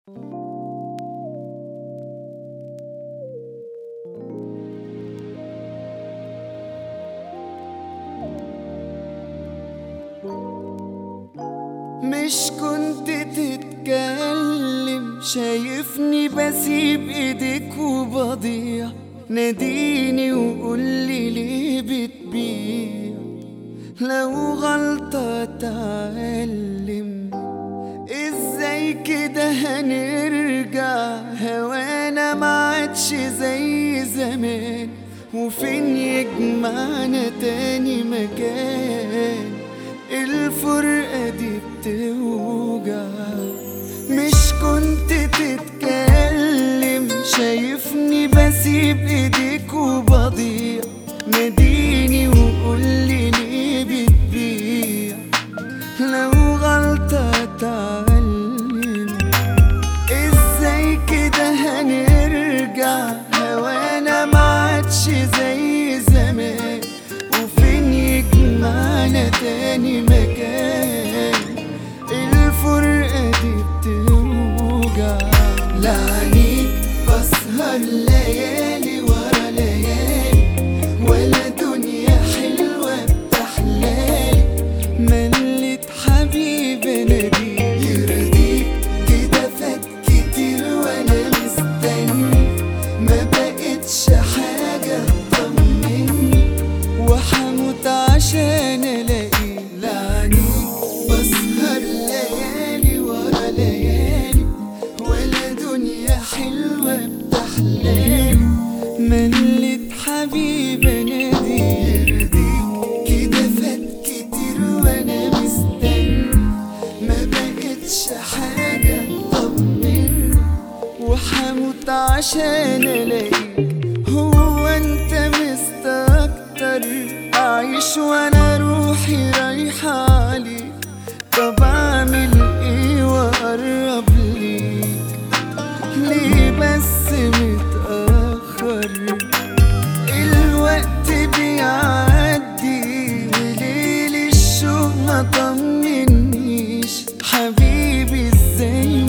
مش كنت تتكلم، شايفني بسيب ايديك وبضيع، ناديني وقولي ليه بتبيع. لو غلطة اتعلم، ازاي كده هنرجع؟ هوانا معادش زي زمان، وفين يجمعنا تاني مكان؟ الفرقة دي بتوجع. مش كنت تتكلم، شايفني بسيب ايديك وبضيع، ناديني وقولي ليه بتبيع. لو غلطة اتعلم، ازاي كده هنرجع؟ هوانا معادش زي زمان، وفين يجمعنا تاني مكان؟ الفرقة دي بتوجع. لعنيك بسهر ليالي ورا ليالي، ولا دنيا حلوة بتحلالي. مليت حبيب ناديك يرضيك، كده فات كتير وانا مستني، ما بقتش حاجة تطمني، وحموت عشان الاقيك. لعنيك بسهر ليالي ورا ليالي، ولا دنيا حلوة بتحلالي. مليت حبيب نادي يرضيك، كده فات كتير وانا مستني، ما بقتش حاجة تطمني، وحموت عشان الاقيك. هو انت مستكتر اعيش وانا روحي رايحة عليك؟ طب اعمل ايه واقرب ليك؟ ليه بس متأخر؟ الوقت بيعدي وليل الشوق ما طمنيش. حبيبي ازاي